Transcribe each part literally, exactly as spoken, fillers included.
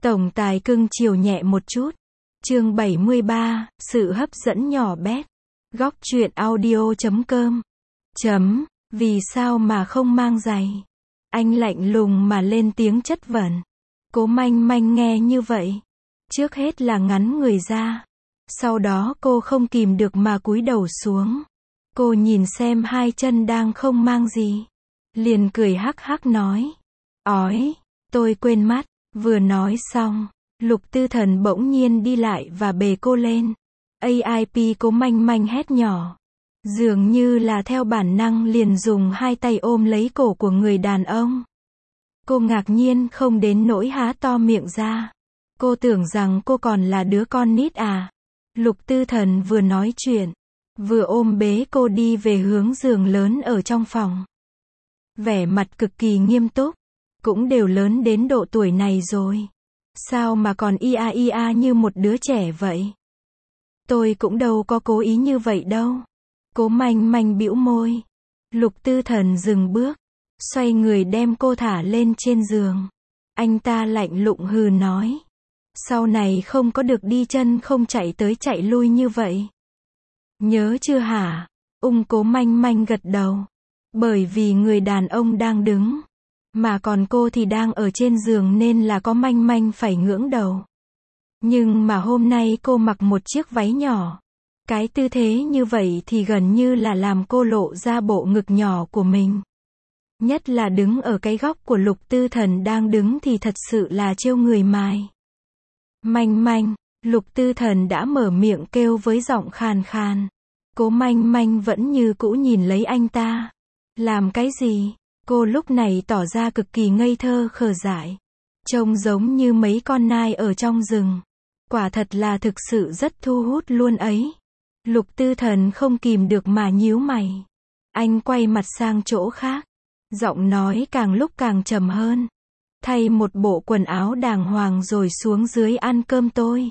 Tổng tài cưng chiều nhẹ một chút. Chương bảy mươi ba, sự hấp dẫn nhỏ bé. Góc truyện audio chấm com. Chấm, vì sao mà không mang giày? Anh lạnh lùng mà lên tiếng chất vấn. Cố Manh Manh nghe như vậy, trước hết là ngắn người ra. Sau đó cô không kìm được mà cúi đầu xuống. Cô nhìn xem hai chân đang không mang gì, liền cười hắc hắc nói. Ói, tôi quên mất. Vừa nói xong, Lục Tư Thần bỗng nhiên đi lại và bế cô lên. a i pê Cố Manh Manh hét nhỏ. Dường như là theo bản năng liền dùng hai tay ôm lấy cổ của người đàn ông. Cô ngạc nhiên không đến nỗi há to miệng ra. Cô tưởng rằng cô còn là đứa con nít à. Lục Tư Thần vừa nói chuyện, vừa ôm bế cô đi về hướng giường lớn ở trong phòng. Vẻ mặt cực kỳ nghiêm túc. Cũng đều lớn đến độ tuổi này rồi, sao mà còn ia ia như một đứa trẻ vậy? Tôi cũng đâu có cố ý như vậy đâu. Cố Manh Manh bĩu môi. Lục Tư Thần dừng bước, xoay người đem cô thả lên trên giường. Anh ta lạnh lùng hừ nói. Sau này không có được đi chân không chạy tới chạy lui như vậy. Nhớ chưa hả? Ung Cố Manh Manh gật đầu. Bởi vì người đàn ông đang đứng, mà còn cô thì đang ở trên giường nên là có Manh Manh phải ngưỡng đầu. Nhưng mà hôm nay cô mặc một chiếc váy nhỏ. Cái tư thế như vậy thì gần như là làm cô lộ ra bộ ngực nhỏ của mình. Nhất là đứng ở cái góc của Lục Tư Thần đang đứng thì thật sự là trêu người mài. Manh Manh, Lục Tư Thần đã mở miệng kêu với giọng khàn khàn. Cố Manh Manh vẫn như cũ nhìn lấy anh ta. Làm cái gì? Cô lúc này tỏ ra cực kỳ ngây thơ khờ dại. Trông giống như mấy con nai ở trong rừng. Quả thật là thực sự rất thu hút luôn ấy. Lục Tư Thần không kìm được mà nhíu mày. Anh quay mặt sang chỗ khác. Giọng nói càng lúc càng trầm hơn. Thay một bộ quần áo đàng hoàng rồi xuống dưới ăn cơm tôi.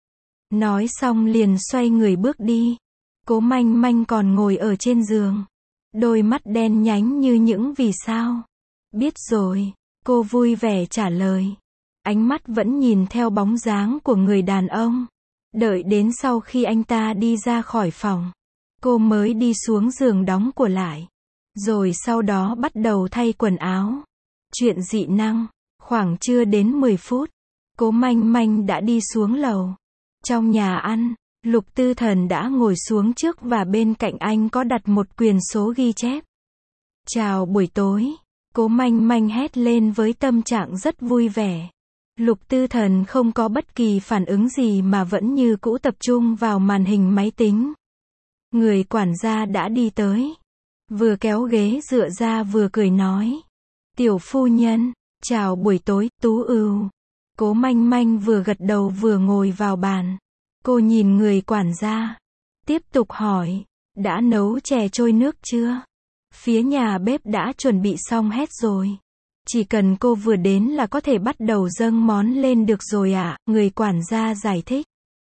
Nói xong liền xoay người bước đi. Cố Manh Manh còn ngồi ở trên giường. Đôi mắt đen nhánh như những vì sao. Biết rồi, cô vui vẻ trả lời. Ánh mắt vẫn nhìn theo bóng dáng của người đàn ông. Đợi đến sau khi anh ta đi ra khỏi phòng, cô mới đi xuống giường đóng cửa lại. Rồi sau đó bắt đầu thay quần áo. Chuyện dị năng, khoảng chưa đến mười phút, Cố Manh Manh đã đi xuống lầu. Trong nhà ăn, Lục Tư Thần đã ngồi xuống trước và bên cạnh anh có đặt một quyển số ghi chép. Chào buổi tối. Cố Manh Manh hét lên với tâm trạng rất vui vẻ. Lục Tư Thần không có bất kỳ phản ứng gì mà vẫn như cũ tập trung vào màn hình máy tính. Người quản gia đã đi tới. Vừa kéo ghế dựa ra vừa cười nói. Tiểu phu nhân, chào buổi tối, Tú Ưu. Cố Manh Manh vừa gật đầu vừa ngồi vào bàn. Cô nhìn người quản gia, tiếp tục hỏi, đã nấu chè trôi nước chưa? Phía nhà bếp đã chuẩn bị xong hết rồi. Chỉ cần cô vừa đến là có thể bắt đầu dâng món lên được rồi ạ, người quản gia giải thích.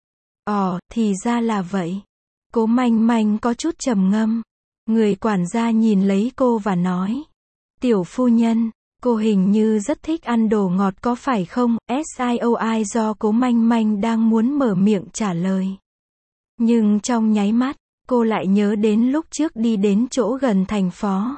Ồ, thì ra là vậy. Cố Manh Manh có chút trầm ngâm. Người quản gia nhìn lấy cô và nói. Tiểu phu nhân, cô hình như rất thích ăn đồ ngọt có phải không? Sioi do Cố Manh Manh đang muốn mở miệng trả lời. Nhưng trong nháy mắt, cô lại nhớ đến lúc trước đi đến chỗ gần thành phố.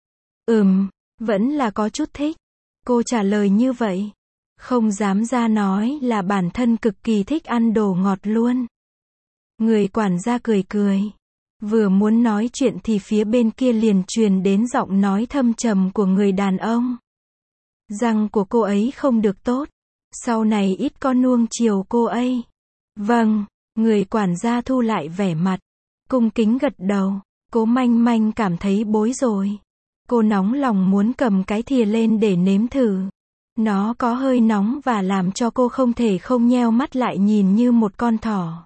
Ừm, vẫn là có chút thích. Cô trả lời như vậy. Không dám ra nói là bản thân cực kỳ thích ăn đồ ngọt luôn. Người quản gia cười cười. Vừa muốn nói chuyện thì phía bên kia liền truyền đến giọng nói thâm trầm của người đàn ông. Răng của cô ấy không được tốt. Sau này ít có nuông chiều cô ấy. Vâng, người quản gia thu lại vẻ mặt. Cung kính gật đầu. Cố Manh Manh cảm thấy bối rối. Cô nóng lòng muốn cầm cái thìa lên để nếm thử. Nó có hơi nóng và làm cho cô không thể không nheo mắt lại nhìn như một con thỏ.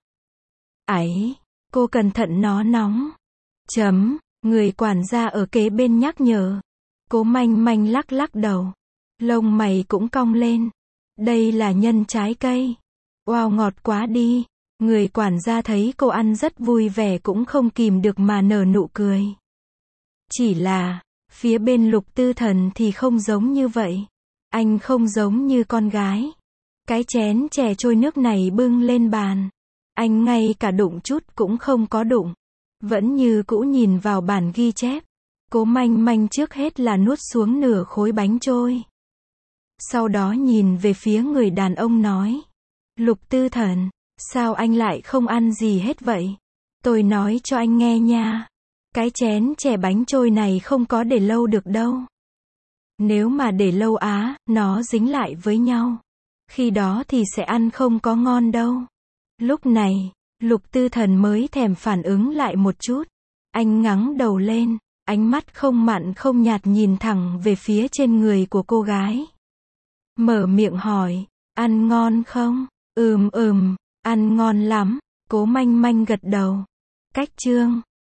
Ấy, cô cẩn thận nó nóng. Chấm, người quản gia ở kế bên nhắc nhở. Cố Manh Manh lắc lắc đầu. Lông mày cũng cong lên. Đây là nhân trái cây. Wow, ngọt quá đi. Người quản gia thấy cô ăn rất vui vẻ cũng không kìm được mà nở nụ cười. Chỉ là, phía bên Lục Tư Thần thì không giống như vậy. Anh không giống như con gái. Cái chén chè trôi nước này bưng lên bàn. Anh ngay cả đụng chút cũng không có đụng. Vẫn như cũ nhìn vào bản ghi chép. Cố Manh Manh trước hết là nuốt xuống nửa khối bánh trôi. Sau đó nhìn về phía người đàn ông nói. Lục Tư Thần, sao anh lại không ăn gì hết vậy? Tôi nói cho anh nghe nha. Cái chén chè bánh trôi này không có để lâu được đâu. Nếu mà để lâu á, nó dính lại với nhau. Khi đó thì sẽ ăn không có ngon đâu. Lúc này, Lục Tư Thần mới thèm phản ứng lại một chút. Anh ngẩng đầu lên, ánh mắt không mặn không nhạt nhìn thẳng về phía trên người của cô gái. Mở miệng hỏi, ăn ngon không? Ừm ừm, ăn ngon lắm. Cố Manh Manh gật đầu. Cách chương